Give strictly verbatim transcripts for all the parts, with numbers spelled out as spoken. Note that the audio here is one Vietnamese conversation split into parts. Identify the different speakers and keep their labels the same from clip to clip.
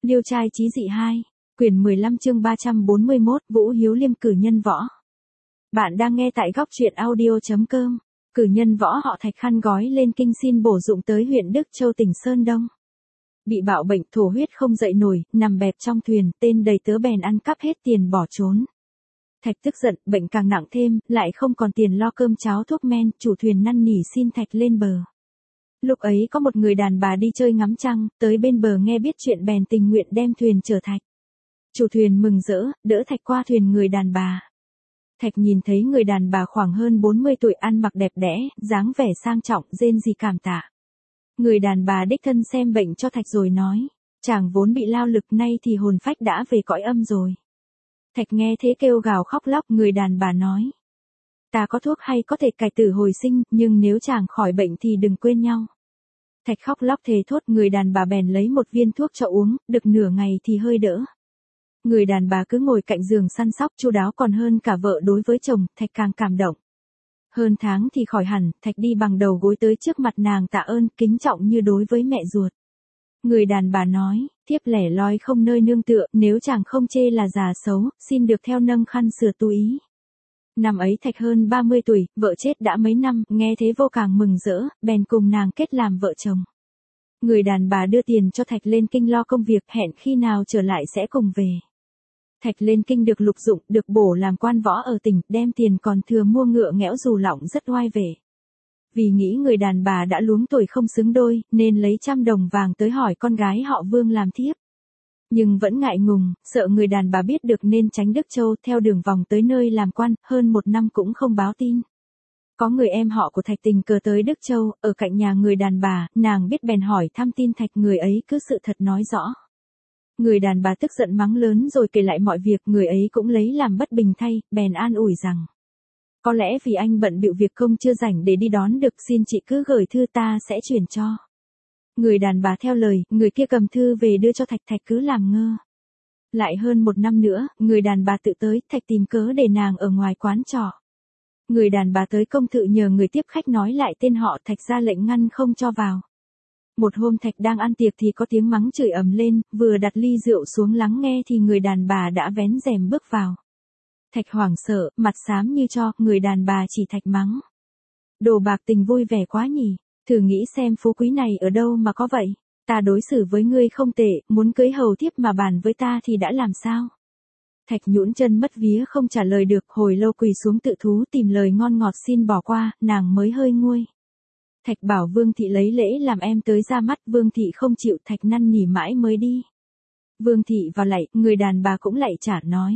Speaker 1: Liêu trai chí dị hai, quyển mười lăm chương ba trăm bốn mươi mốt, Vũ Hiếu Liêm cử nhân võ. Bạn đang nghe tại góc truyện audio.com. Cử nhân võ họ Thạch khăn gói lên kinh xin bổ dụng tới huyện Đức Châu tỉnh Sơn Đông. Bị bạo bệnh thổ huyết không dậy nổi, nằm bẹp trong thuyền, tên đầy tớ bèn ăn cắp hết tiền bỏ trốn. Thạch tức giận, bệnh càng nặng thêm, lại không còn tiền lo cơm cháo thuốc men, chủ thuyền năn nỉ xin Thạch lên bờ. Lúc ấy có một người đàn bà đi chơi ngắm trăng, tới bên bờ nghe biết chuyện bèn tình nguyện đem thuyền chở Thạch. Chủ thuyền mừng rỡ, đỡ Thạch qua thuyền người đàn bà. Thạch nhìn thấy người đàn bà khoảng hơn bốn mươi tuổi ăn mặc đẹp đẽ, dáng vẻ sang trọng, rên rỉ cảm tạ. Người đàn bà đích thân xem bệnh cho Thạch rồi nói, chàng vốn bị lao lực nay thì hồn phách đã về cõi âm rồi. Thạch nghe thế kêu gào khóc lóc, người đàn bà nói, ta có thuốc hay có thể cải tử hồi sinh, nhưng nếu chàng khỏi bệnh thì đừng quên nhau. Thạch khóc lóc thề thốt, người đàn bà bèn lấy một viên thuốc cho uống, được nửa ngày thì hơi đỡ. Người đàn bà cứ ngồi cạnh giường săn sóc chu đáo còn hơn cả vợ đối với chồng, Thạch càng cảm động. Hơn tháng thì khỏi hẳn, Thạch đi bằng đầu gối tới trước mặt nàng tạ ơn, kính trọng như đối với mẹ ruột. Người đàn bà nói, thiếp lẻ loi không nơi nương tựa, nếu chàng không chê là già xấu, xin được theo nâng khăn sửa túi. Năm ấy Thạch hơn ba mươi tuổi, vợ chết đã mấy năm, nghe thế vô càng mừng rỡ, bèn cùng nàng kết làm vợ chồng. Người đàn bà đưa tiền cho Thạch lên kinh lo công việc, hẹn khi nào trở lại sẽ cùng về. Thạch lên kinh được lục dụng, được bổ làm quan võ ở tỉnh, đem tiền còn thừa mua ngựa nghẽo dù lọng rất oai về. Vì nghĩ người đàn bà đã luống tuổi không xứng đôi, nên lấy trăm đồng vàng tới hỏi con gái họ Vương làm thiếp. Nhưng vẫn ngại ngùng, sợ người đàn bà biết được nên tránh Đức Châu, theo đường vòng tới nơi làm quan, hơn một năm cũng không báo tin. Có người em họ của Thạch tình cờ tới Đức Châu, ở cạnh nhà người đàn bà, nàng biết bèn hỏi thăm tin Thạch, người ấy cứ sự thật nói rõ. Người đàn bà tức giận mắng lớn rồi kể lại mọi việc, người ấy cũng lấy làm bất bình thay, bèn an ủi rằng, có lẽ vì anh bận bịu việc công chưa rảnh để đi đón được, xin chị cứ gửi thư ta sẽ chuyển cho. Người đàn bà theo lời, người kia cầm thư về đưa cho Thạch, Thạch cứ làm ngơ. Lại hơn một năm nữa, người đàn bà tự tới, Thạch tìm cớ để nàng ở ngoài quán trọ. Người đàn bà tới công thự nhờ người tiếp khách nói lại tên họ, Thạch ra lệnh ngăn không cho vào. Một hôm Thạch đang ăn tiệc thì có tiếng mắng chửi ầm lên, vừa đặt ly rượu xuống lắng nghe thì người đàn bà đã vén rèm bước vào. Thạch hoảng sợ, mặt xám như tro, người đàn bà chỉ Thạch mắng. Đồ bạc tình vui vẻ quá nhỉ, thử nghĩ xem phú quý này ở đâu mà có vậy, ta đối xử với ngươi không tệ, muốn cưới hầu thiếp mà bàn với ta thì đã làm sao? Thạch nhũn chân mất vía không trả lời được, hồi lâu quỳ xuống tự thú tìm lời ngon ngọt xin bỏ qua, nàng mới hơi nguôi. Thạch bảo Vương thị lấy lễ làm em tới ra mắt, Vương thị không chịu, Thạch năn nỉ mãi mới đi. Vương thị vào lạy, người đàn bà cũng lạy trả nói.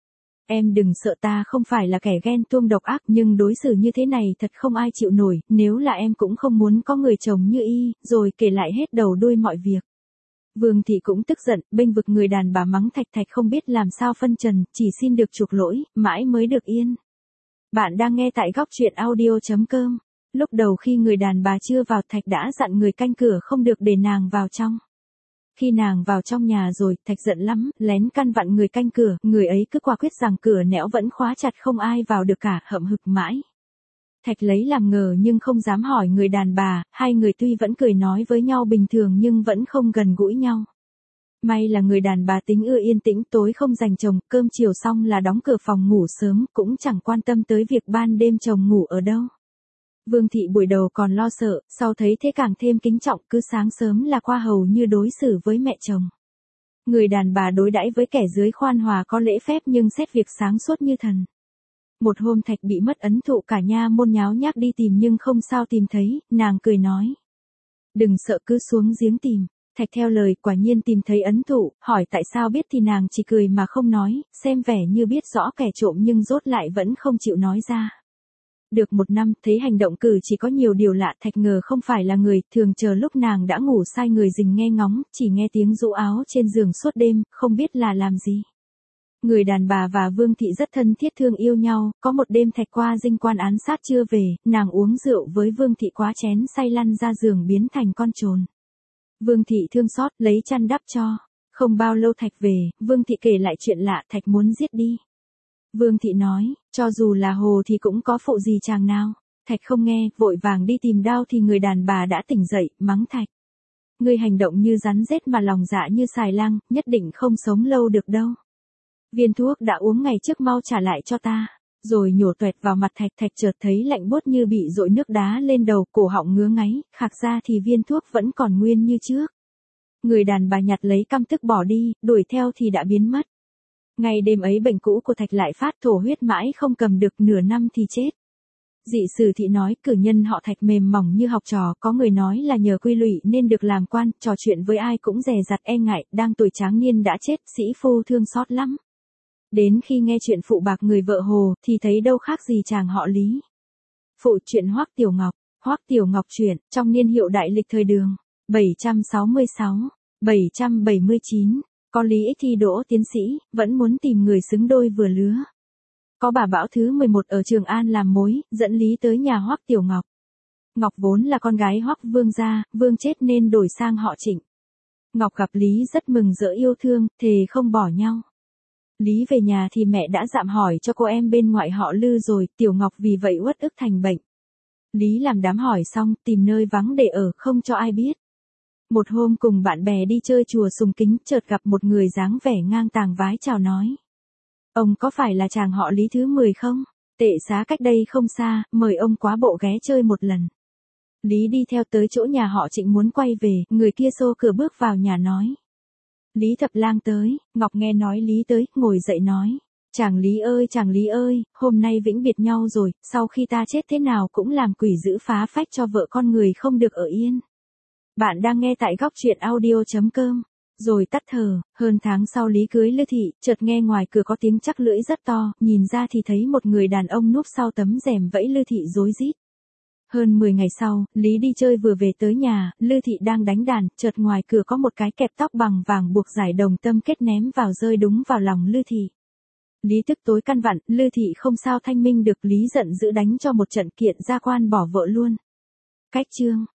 Speaker 1: Em đừng sợ, ta không phải là kẻ ghen tuông độc ác, nhưng đối xử như thế này thật không ai chịu nổi, nếu là em cũng không muốn có người chồng như y, rồi kể lại hết đầu đuôi mọi việc. Vương thị cũng tức giận, bênh vực người đàn bà mắng Thạch, Thạch không biết làm sao phân trần, chỉ xin được chuộc lỗi, mãi mới được yên. Bạn đang nghe tại góc truyện audio.com. Lúc đầu khi người đàn bà chưa vào, Thạch đã dặn người canh cửa không được để nàng vào trong. Khi nàng vào trong nhà rồi, Thạch giận lắm, lén căn vặn người canh cửa, người ấy cứ quả quyết rằng cửa nẻo vẫn khóa chặt không ai vào được cả, hậm hực mãi. Thạch lấy làm ngờ nhưng không dám hỏi người đàn bà, hai người tuy vẫn cười nói với nhau bình thường nhưng vẫn không gần gũi nhau. May là người đàn bà tính ưa yên tĩnh, tối không dành chồng, cơm chiều xong là đóng cửa phòng ngủ sớm, cũng chẳng quan tâm tới việc ban đêm chồng ngủ ở đâu. Vương thị buổi đầu còn lo sợ, sau thấy thế càng thêm kính trọng, cứ sáng sớm là qua hầu như đối xử với mẹ chồng. Người đàn bà đối đãi với kẻ dưới khoan hòa có lễ phép nhưng xét việc sáng suốt như thần. Một hôm Thạch bị mất ấn thụ, cả nha môn nháo nhác đi tìm nhưng không sao tìm thấy, nàng cười nói. Đừng sợ, cứ xuống giếng tìm. Thạch theo lời, quả nhiên tìm thấy ấn thụ, hỏi tại sao biết thì nàng chỉ cười mà không nói, xem vẻ như biết rõ kẻ trộm nhưng rốt lại vẫn không chịu nói ra. Được một năm, thấy hành động cử chỉ có nhiều điều lạ, Thạch ngờ không phải là người, thường chờ lúc nàng đã ngủ sai người rình nghe ngóng, chỉ nghe tiếng rũ áo trên giường suốt đêm, không biết là làm gì. Người đàn bà và Vương thị rất thân thiết thương yêu nhau, có một đêm Thạch qua dinh quan án sát chưa về, nàng uống rượu với Vương thị quá chén say lăn ra giường biến thành con trồn. Vương thị thương xót, lấy chăn đắp cho. Không bao lâu Thạch về, Vương thị kể lại chuyện lạ, Thạch muốn giết đi. Vương thị nói, cho dù là hồ thì cũng có phụ gì chàng nào. Thạch không nghe, vội vàng đi tìm đao thì người đàn bà đã tỉnh dậy, mắng Thạch. Ngươi hành động như rắn rết mà lòng dạ như xài lang, nhất định không sống lâu được đâu. Viên thuốc đã uống ngày trước mau trả lại cho ta. Rồi nhổ tuẹt vào mặt Thạch. Thạch chợt thấy lạnh buốt như bị dội nước đá lên đầu, cổ họng ngứa ngáy, khạc ra thì viên thuốc vẫn còn nguyên như trước. Người đàn bà nhặt lấy căm tức bỏ đi, đuổi theo thì đã biến mất. Ngày đêm ấy bệnh cũ của Thạch lại phát, thổ huyết mãi không cầm được, nửa năm thì chết. Dị sử thị nói cử nhân họ Thạch mềm mỏng như học trò, có người nói là nhờ quy lụy nên được làm quan, trò chuyện với ai cũng dè dặt e ngại, đang tuổi tráng niên đã chết, sĩ phu thương xót lắm. Đến khi nghe chuyện phụ bạc người vợ Hồ thì thấy đâu khác gì chàng họ Lý. Phụ chuyện Hoắc Tiểu Ngọc, Hoắc Tiểu Ngọc truyện, trong niên hiệu đại lịch thời Đường, bảy trăm sáu mươi sáu, bảy trăm bảy mươi chín, có Lý Ích thi đỗ tiến sĩ, vẫn muốn tìm người xứng đôi vừa lứa. Có bà Bảo thứ mười một ở Trường An làm mối, dẫn Lý tới nhà Hoắc Tiểu Ngọc. Ngọc vốn là con gái Hoắc Vương gia, Vương chết nên đổi sang họ Trịnh. Ngọc gặp Lý rất mừng rỡ yêu thương, thề không bỏ nhau. Lý về nhà thì mẹ đã dạm hỏi cho cô em bên ngoại họ Lư rồi, Tiểu Ngọc vì vậy uất ức thành bệnh. Lý làm đám hỏi xong, tìm nơi vắng để ở, không cho ai biết. Một hôm cùng bạn bè đi chơi chùa Sùng Kính, chợt gặp một người dáng vẻ ngang tàng vái chào nói. Ông có phải là chàng họ Lý thứ mười không? Tệ xá cách đây không xa, mời ông quá bộ ghé chơi một lần. Lý đi theo tới chỗ nhà họ Trịnh muốn quay về, người kia xô cửa bước vào nhà nói. Lý Thập Lang tới. Ngọc nghe nói Lý tới, ngồi dậy nói. Chàng Lý ơi chàng Lý ơi, hôm nay vĩnh biệt nhau rồi, sau khi ta chết thế nào cũng làm quỷ dữ phá phách cho vợ con người không được ở yên. Bạn đang nghe tại góc truyện audio.com. Rồi tắt thở, hơn tháng sau Lý cưới Lư Thị, chợt nghe ngoài cửa có tiếng chắc lưỡi rất to, nhìn ra thì thấy một người đàn ông núp sau tấm rèm vẫy Lư Thị rối rít. Hơn mười ngày sau, Lý đi chơi vừa về tới nhà, Lư Thị đang đánh đàn, chợt ngoài cửa có một cái kẹp tóc bằng vàng buộc giải đồng tâm kết ném vào rơi đúng vào lòng Lư Thị. Lý tức tối căn vặn, Lư Thị không sao thanh minh được, Lý giận dữ đánh cho một trận kiện ra quan bỏ vợ luôn. Cách chương